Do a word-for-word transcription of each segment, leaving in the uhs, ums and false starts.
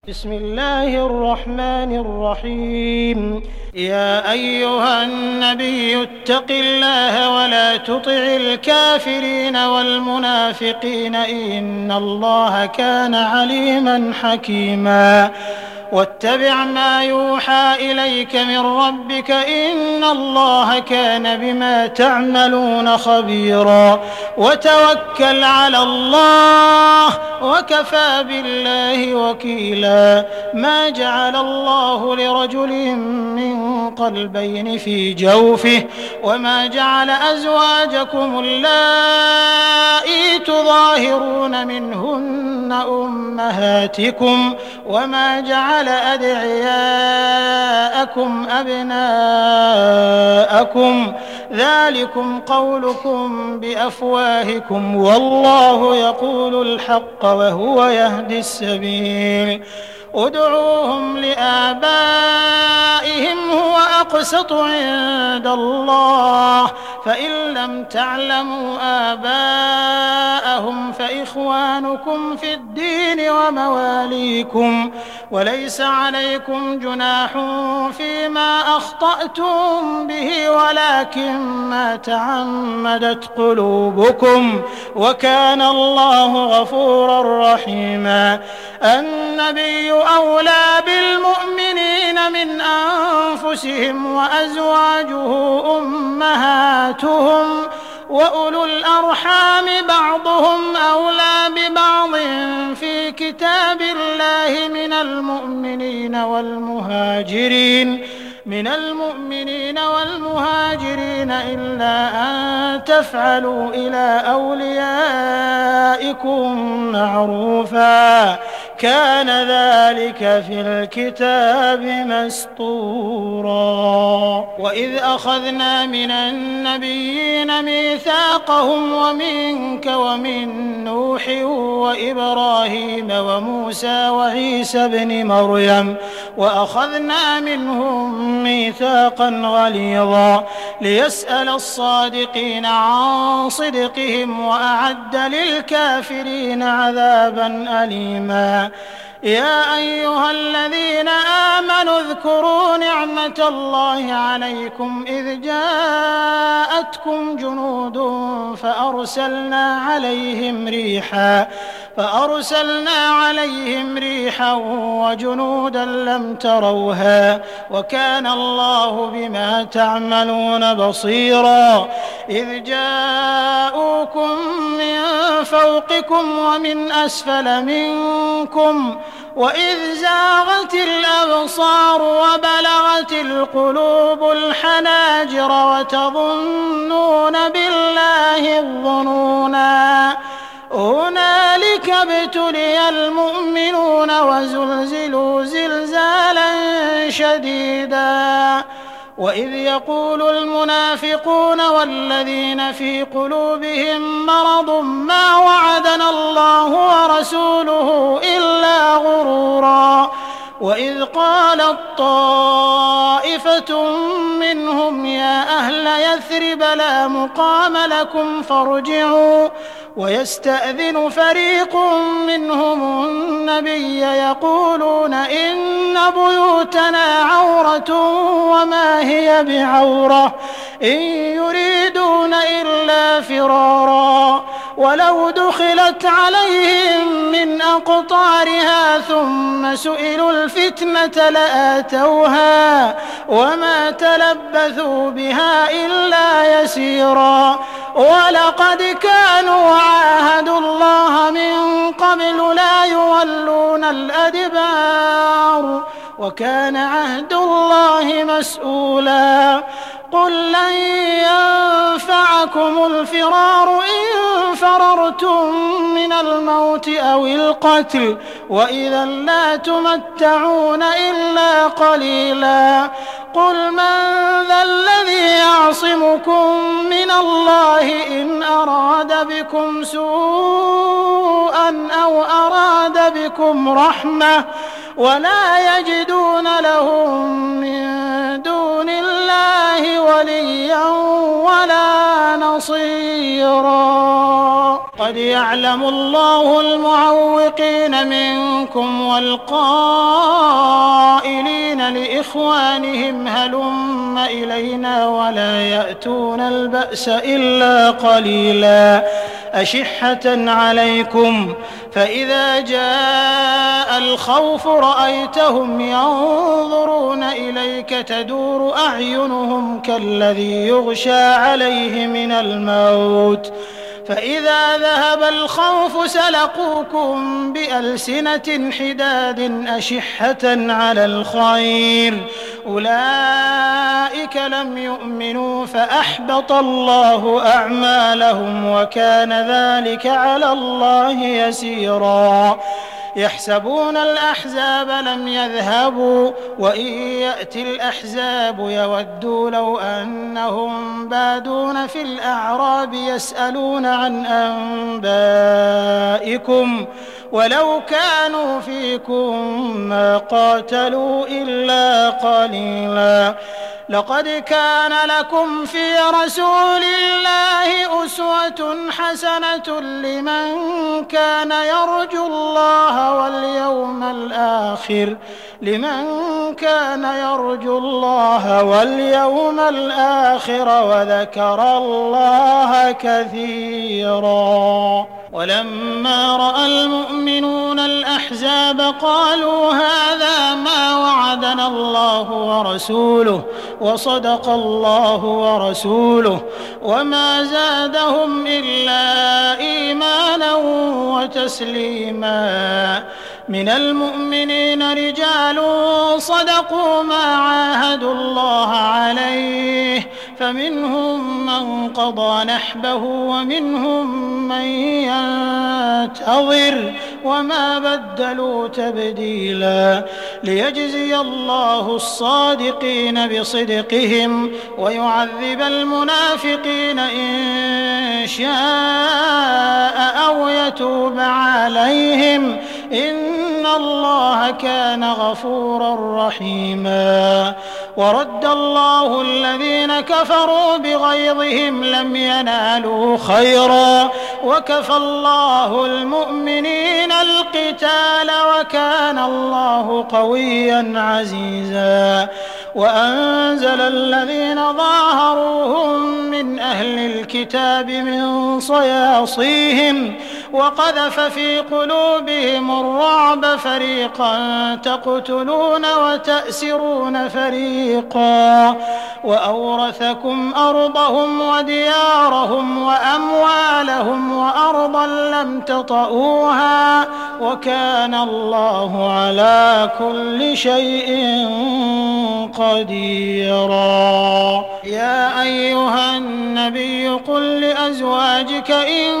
بسم الله الرحمن الرحيم. يا أيها النبي اتق الله ولا تطع الكافرين والمنافقين إن الله كان عليما حكيما. واتبع ما يوحى إليك من ربك إن الله كان بما تعملون خبيرا. وتوكل على الله وكفى بالله وكيلا. ما جعل الله لرجل من قلبين في جوفه وما جعل أزواجكم اللائي تظاهرون منهن أمهاتكم وما جعل أدعياءكم أبناءكم ذلكم قولكم بأفواهكم والله يقول الحق وهو يهدي السبيل. ادعوهم لآبائهم هو أقسط عند الله فإن لم تعلموا آباءهم فإخوانكم في الدين ومواليكم وليس عليكم جناح فيما أخطأتم به ولكن ما تعمدت قلوبكم وكان الله غفورا رحيما. النبي أولى بالمؤمنين من أنفسهم وأزواجه أمهاتهم وأولو الأرحام بعضهم أولى ببعض في كتاب الله من المؤمنين والمهاجرين من المؤمنين والمهاجرين إلا أن تفعلوا إلى أوليائكم معروفا كان ذلك في الكتاب مسطورا. وإذ أخذنا من النبيين ميثاقهم ومنك ومن نوح وإبراهيم وموسى وعيسى ابن مريم وأخذنا منهم ميثاقا غليظا ليسأل الصادقين عن صدقهم وأعد للكافرين عذابا أليما. يا أيها الذين آمنوا اذكروا نعمة الله عليكم إذ جاءتكم جنود فأرسلنا عليهم ريحا فأرسلنا عليهم ريحا وجنودا لم تروها وكان الله بما تعملون بصيرا. إذ جاءوكم من فوقكم ومن أسفل منكم وإذ زاغت الأبصار وبلغت القلوب الحناجر وتظنون بالله الظنونا. هنالك ابتلي المؤمنون وزلزلوا زلزالا شديدا. وإذ يقول المنافقون والذين في قلوبهم مرض ما وعدنا الله ورسوله إلا غرورا. وإذ قالت طائفة منهم يا أهل يثرب لا مقام لكم فارجعوا ويستأذن فريق منهم النبي يقولون إن بيوتنا عورة وما هي بعورة إن يريدون إلا فرارا ولو دخلت عليهم من أقطارها ثم سئلوا الفتنة لآتوها وما تلبثوا بها إلا يسيرا. ولقد كانوا عاهدوا الله من قبل لا يولون الأدبار وكان عهد الله مسؤولا. قل لن ينفعكم الفرار إن فررتم من الموت أو القتل وإذا لا تمتعون إلا قليلا. قل من ذا الذي يعصمكم من الله إن أراد بكم سوءا أو أراد بكم رحمة ولا يجدون لهم من دون الله وليا ولا نصيرا. قد قد يعلم الله المعوقين منكم والقائلين لإخوانهم هلم إلينا ولا يأتون البأس إلا قليلا أشحة عليكم فإذا جاء الخوف رأيتهم ينظرون إليك تدور أعينهم كالذي يغشى عليه من الموت فإذا ذهب الخوف سلقوكم بألسنة حداد أشحة على الخير أولئك لم يؤمنوا فأحبط الله أعمالهم وكان ذلك على الله يسيرا يحسبون الأحزاب لم يذهبوا وإن يأتي الأحزاب يودوا لو أنهم بادون في الأعراب يسألون عن أنبائكم ولو كانوا فيكم ما قاتلوا إلا قليلا لقد كان لكم في رسول الله أسوة حسنة لمن كان يرجو الله واليوم الآخر لمن كان يرجو الله واليوم الآخر وذكر الله كثيرا ولما رأى المؤمنون الأحزاب قالوا هذا ما وعدنا الله ورسوله وصدق الله ورسوله وما زادهم إلا إيمانا وتسليما من المؤمنين رجال صدقوا ما عاهدوا الله عليه فمنهم من قضى نحبه ومنهم من ينتظر وما بدلوا تبديلا ليجزي الله الصادقين بصدقهم ويعذب المنافقين إن شاء أو يتوب عليهم إن الله كان غفورا رحيما ورد الله الذين كفروا بغيظهم لم ينالوا خيرا وكفى الله المؤمنين القتال وكان الله قويا عزيزا وأنزل الذين ظاهروهم من أهل الكتاب من صياصيهم وقذف في قلوبهم الرعب فريقا تقتلون وتأسرون فريقا وأورثكم أرضهم وديارهم وأموالهم وأرضا لم تطئوها وكان الله على كل شيء قديرا يا أيها النبي قل لأزواجك إن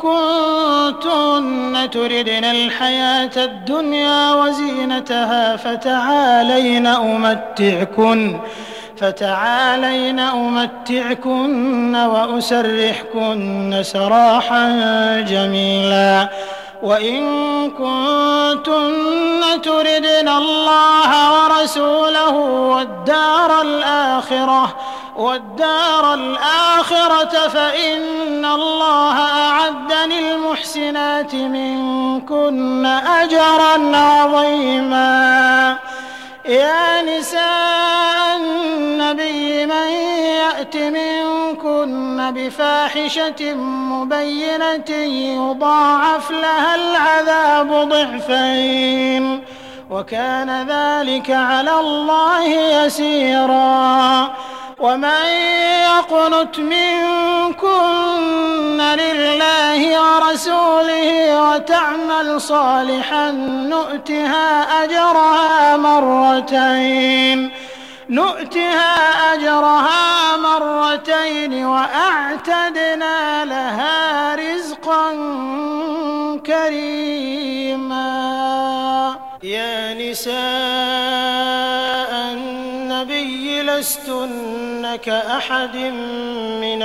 كنتن تردن الحياة الدنيا وزينتها فتعالين أمتعكن فتعالين أمتعكن وأسرحكن سراحا جميلا وإن كنتن تردن الله ورسوله والدار الآخرة والدار الآخرة فإن الله أعد للمحسنات منكن أجرا عظيما يا نساء النبي من يأت منكن بفاحشة مبينة يضاعف لها العذاب ضعفين وكان ذلك على الله يسيرا ومن يقنت منكن لله ورسوله وتعمل صالحا نؤتها أجرها مرتين نؤتها أجرها مرتين وأعتدنا لها رزقا كريما يا نساء النبي لستن كأحد من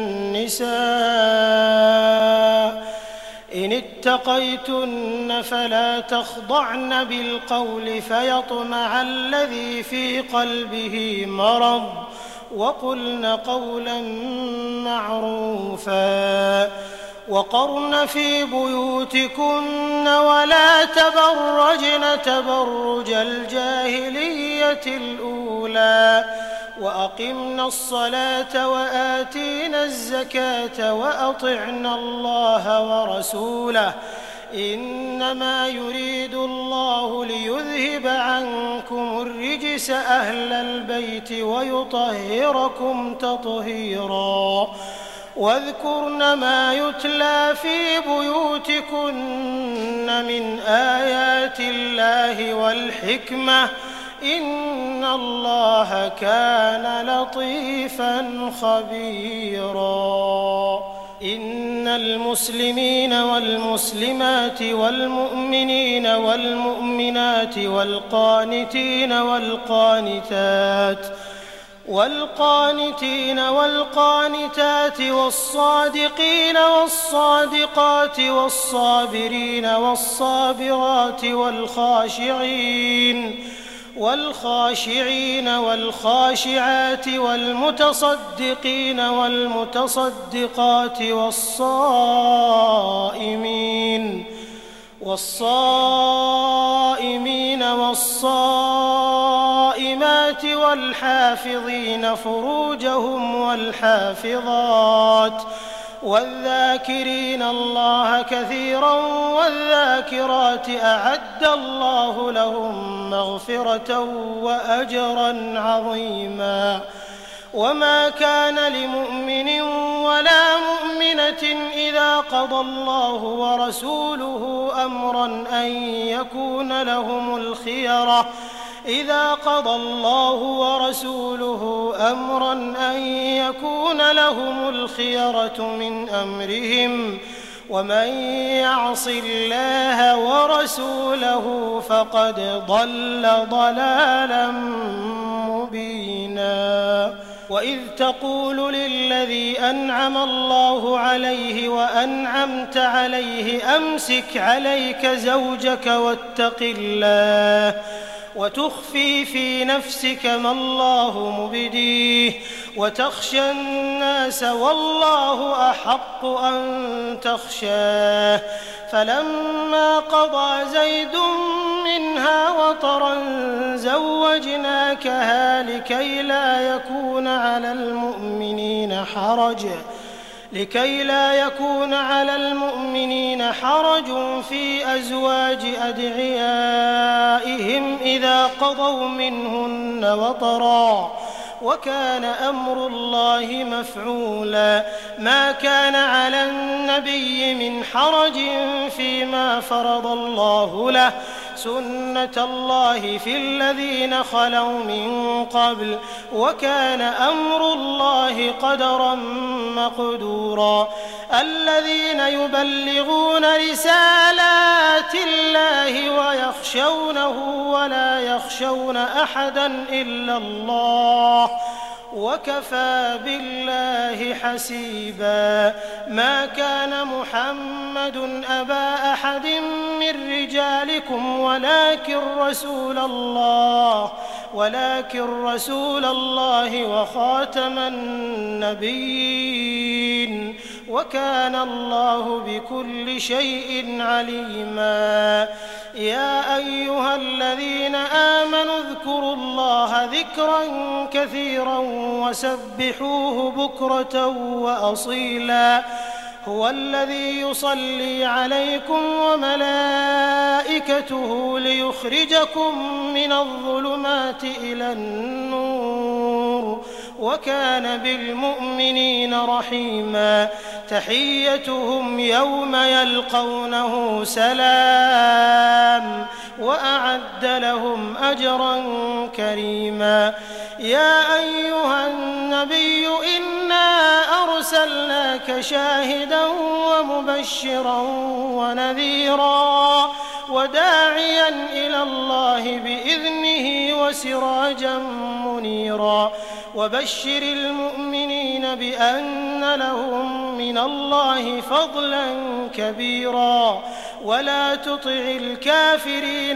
النساء إن اتقيتن فلا تخضعن بالقول فيطمع الذي في قلبه مرض وقلن قولا معروفا وقرن في بيوتكن ولا تبرجن تبرج الجاهلية الأولى وأقمنا الصلاة وآتينا الزكاة وأطعنا الله ورسوله إنما يريد الله ليذهب عنكم الرجس أهل البيت ويطهركم تطهيرا واذكرن ما يتلى في بيوتكن من آيات الله والحكمة إن الله كان لطيفا خبيرا إن المسلمين والمسلمات والمؤمنين والمؤمنات والقانتين والقانتات والقانتين والقانتات والصادقين والصادقات والصابرين والصابرات والخاشعين والخاشعين والخاشعات والمتصدقين والمتصدقات والصائمين والصائمين والصائمات والحافظين فروجهم والحافظات والذاكرين الله كثيرا والذاكرات أعد الله لهم مغفرة وأجرا عظيما وما كان لمؤمن ولا مؤمنة إذا قضى الله ورسوله أمرا أن يكون لهم الخيرة إذا قضى الله ورسوله أمرا أن يكون لهم الخيرة من أمرهم ومن يعص الله ورسوله فقد ضل ضلالا مبينا وإذ تقول للذي أنعم الله عليه وأنعمت عليه أمسك عليك زوجك واتق الله وتخفي في نفسك ما الله مبديه وتخشى الناس والله أحق أن تخشاه فلما قضى زيد منها وطرا زوجناكها لكي لا يكون على المؤمنين حرج لكي لا يكون على المؤمنين حرج في أزواج أدعيائهم إذا قضوا منهن وطرا وكان أمر الله مفعولا ما كان على النبي من حرج فيما فرض الله له سنة الله في الذين خلوا من قبل وكان أمر الله قدرا مقدورا الذين يبلغون رسالات الله ويخشونه ولا يخشون أحدا إلا الله وكفى بالله حسيبا ما كان محمد أبا أحد من رجالكم ولكن رسول الله ولكن رسول الله وخاتم النبيين وكان الله بكل شيء عليما يا أيها الذين آمنوا اذكروا الله ذكرا كثيرا وسبحوه بكرة وأصيلا هو الذي يصلي عليكم وملائكته ليخرجكم من الظلمات إلى النور وكان بالمؤمنين رحيما تحيتهم يوم يلقونه سلام وأعد لهم أجرا كريما يا أيها النبي إنا أرسلناك شاهدا ومبشرا ونذيرا وداعيا إلى الله بإذنه وسراجا منيرا وبشر المؤمنين بأن لهم من الله فضلا كبيرا ولا تطع الكافرين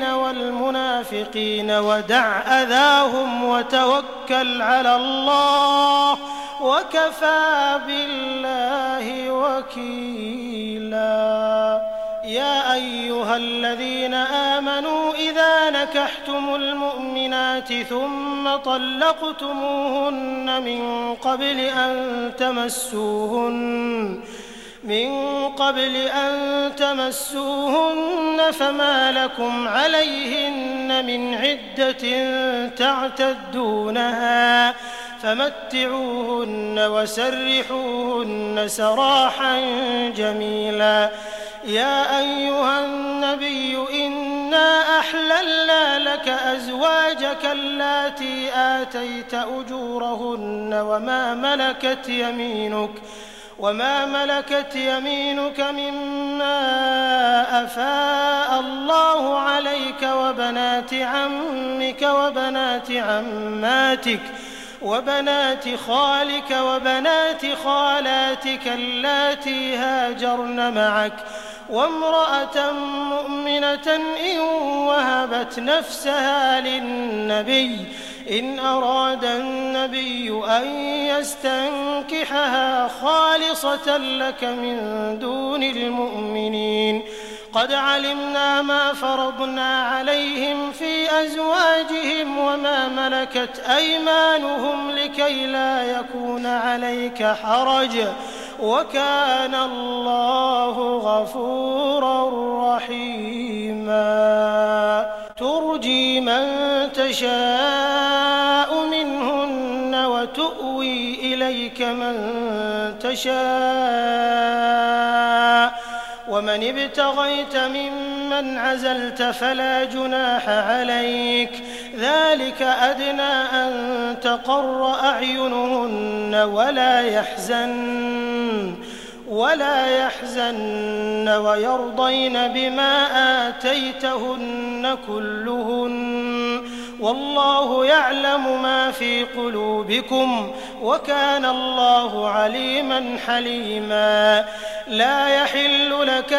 والمنافقين ودع أذاهم وتوكل على الله وكفى بالله وكيلا. يا أيها الذين آمنوا إذا نكحتم المؤمنات ثم طلقتموهن من قبل أن تمسوهن من قبل أن تمسوهن فما لكم عليهن من عدة تعتدونها فمتعوهن وسرحوهن سراحا جميلا. يا أيها النبي إنا أحللنا لك أزواجك اللاتي آتيت أجورهن وما ملكت يمينك وما ملكت يمينك مما أفاء الله عليك وبنات عمك وبنات عماتك وبنات خالك وبنات خالاتك اللاتي هاجرن معك وامرأة مؤمنة إن وهبت نفسها للنبي إن أراد النبي أن يستنكحها خالصة لك من دون المؤمنين. قد علمنا ما فرضنا عليهم في أزواجهم وما ملكت أيمانهم لكي لا يكون عليك حرج وكان الله غفورا رحيما. ترجي من تشاء منهن وتؤوي إليك من تشاء ومن ابتغيت ممن عزلت فلا جناح عليك ذلك أدنى أن تقر أعينهن ولا يحزن ولا يحزن ويرضين بما آتيتهن كلهن والله يعلم ما في قلوبكم وكان الله عليما حليما. لا يحل لك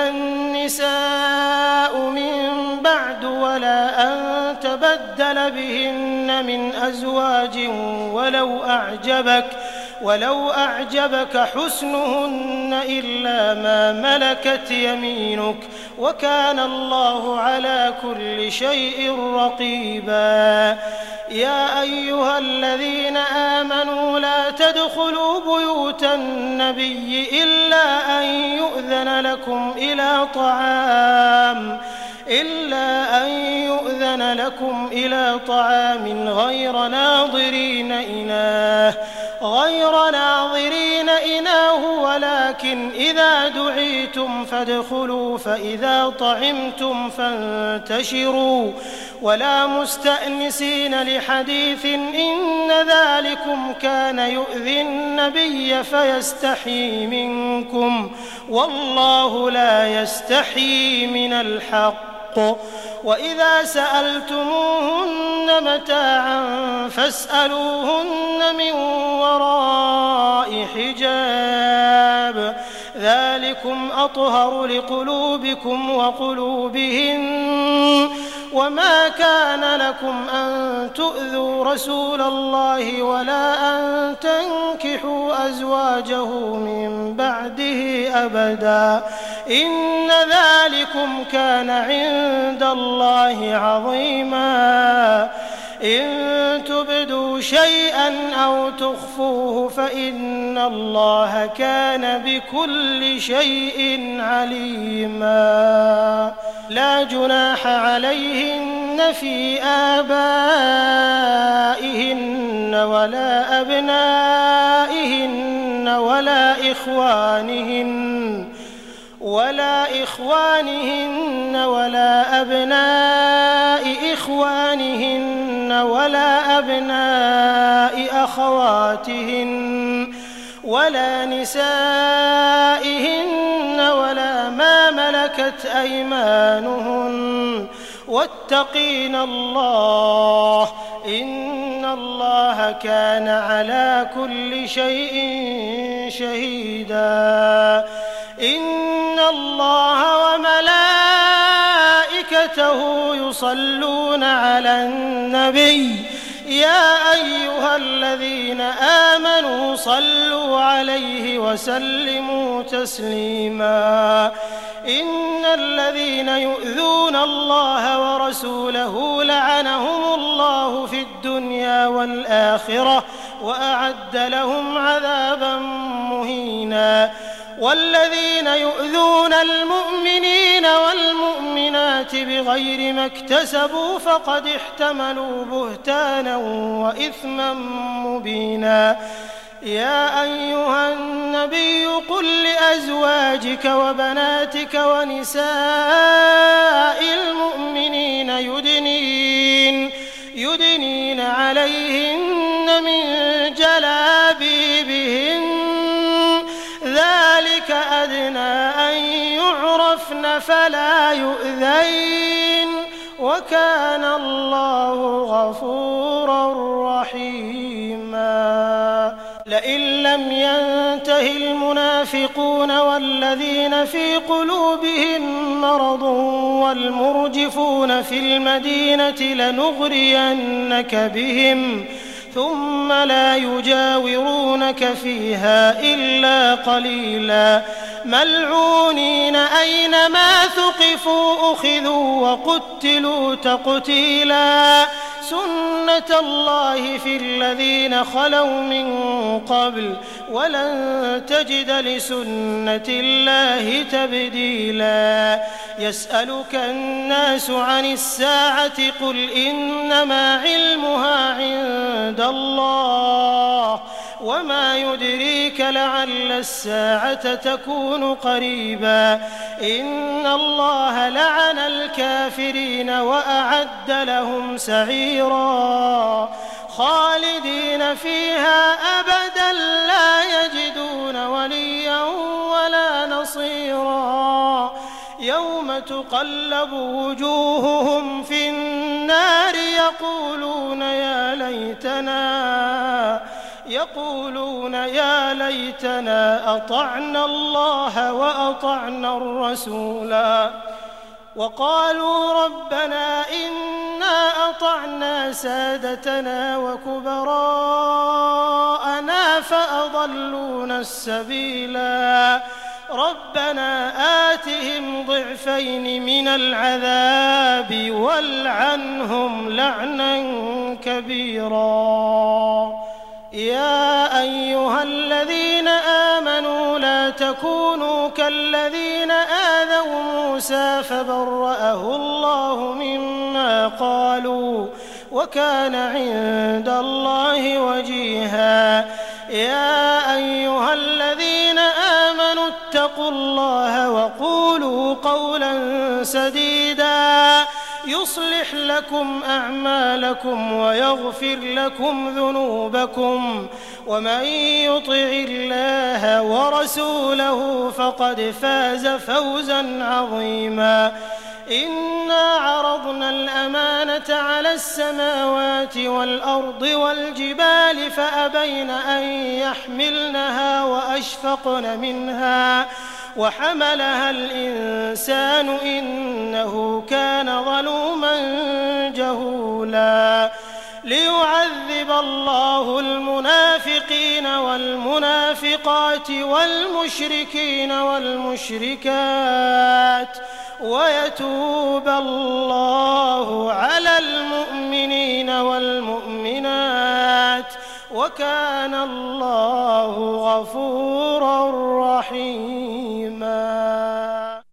النساء من بعد ولا أن تبدل بهن من أزواج ولو أعجبك ولو أعجبك حسنهن إلا ما ملكت يمينك وكان الله على كل شيء رقيبا. يا أيها الذين آمنوا لا تدخلوا بيوت النبي إلا أن يؤذن لكم إلى طعام إلا أن يؤذن لكم إلى طعام غير ناظرين إناه غير ناظرين إناه ولكن إذا دعيتم فادخلوا فإذا طعمتم فانتشروا ولا مستأنسين لحديث إن ذلكم كان يؤذي النبي فيستحيي منكم والله لا يستحيي من الحق. وإذا سألتموهن متاعا فاسألوهن من وراء حجاب ذلكم أطهر لقلوبكم وقلوبهن وما كان لكم أن تؤذوا رسول الله ولا أن تنكحوا أزواجه من بعده أبدا إن ذلكم كان عند الله عظيما. إن تبدوا شيئا أو تخفوه فإن الله كان بكل شيء عليما. لا جناح عليهن في آبائهن ولا أبنائهن ولا إخوانهن ولا إخوانهن ولا أبناء إخوانهن ولا أبناء أخواتهن ولا نسائهن ولا ما ملكت أيمانهن واتقين الله إن الله كان على كل شيء شهيدا. إن الله وملائكته يصلون على النبي يا أيها الذين آمنوا صلوا عليه وسلموا تسليما إن الذين يؤذون الله ورسوله لعنهم الله في الدنيا والآخرة وأعد لهم عذابا مهينا والذين يؤذون المؤمنين والمؤمنات بغير ما اكتسبوا فقد احتملوا بهتانا وإثما مبينا يا أيها النبي قل لأزواجك وبناتك ونساء المؤمنين يدنين, يدنين عليهن من جلابيبهن ذلك أدنى أن يعرفن فلا يؤذين وكان الله غفورا رحيما لئن لم ينته المنافقون والذين في قلوبهم مرض والمرجفون في المدينة لنغرينك بهم ثم لا يجاورونك فيها إلا قليلا ملعونين أينما ثقفوا أخذوا وقتلوا تقتيلا سنة الله في الذين خلوا من قبل ولن تجد لسنة الله تبديلا يسألك الناس عن الساعة قل إنما علمها عند الله وما يدريك لعل الساعة تكون قريبا إن الله لعن الكافرين وأعد لهم سعيرا خالدين فيها أبدا لا يجدون وليا ولا نصيرا يوم تقلب وجوههم في النار يقولون يا ليتنا يقولون يا ليتنا أطعنا الله وأطعنا الرسولا وقالوا ربنا إنا أطعنا سادتنا وكبراءنا فأضلونا السبيلا ربنا آتهم ضعفين من العذاب والعنهم لعنا كبيرا يا أيها الذين آمنوا لا تكونوا كالذين آذوا موسى فبرأه الله مما قالوا وكان عند الله وجيها يا أيها الذين آمنوا اتقوا الله وقولوا قولا سديدا يصلح لكم أعمالكم ويغفر لكم ذنوبكم ومن يطع الله ورسوله فقد فاز فوزا عظيما إنا عرضنا الأمانة على السماوات والأرض والجبال فأبين أن يحملنها وأشفقن منها وحملها الإنسان إنه كان ظلوما جهولا ليعذب الله المنافقين والمنافقات والمشركين والمشركات ويتوب الله على المؤمنين والمؤمنات وكان الله غفورا رحيما.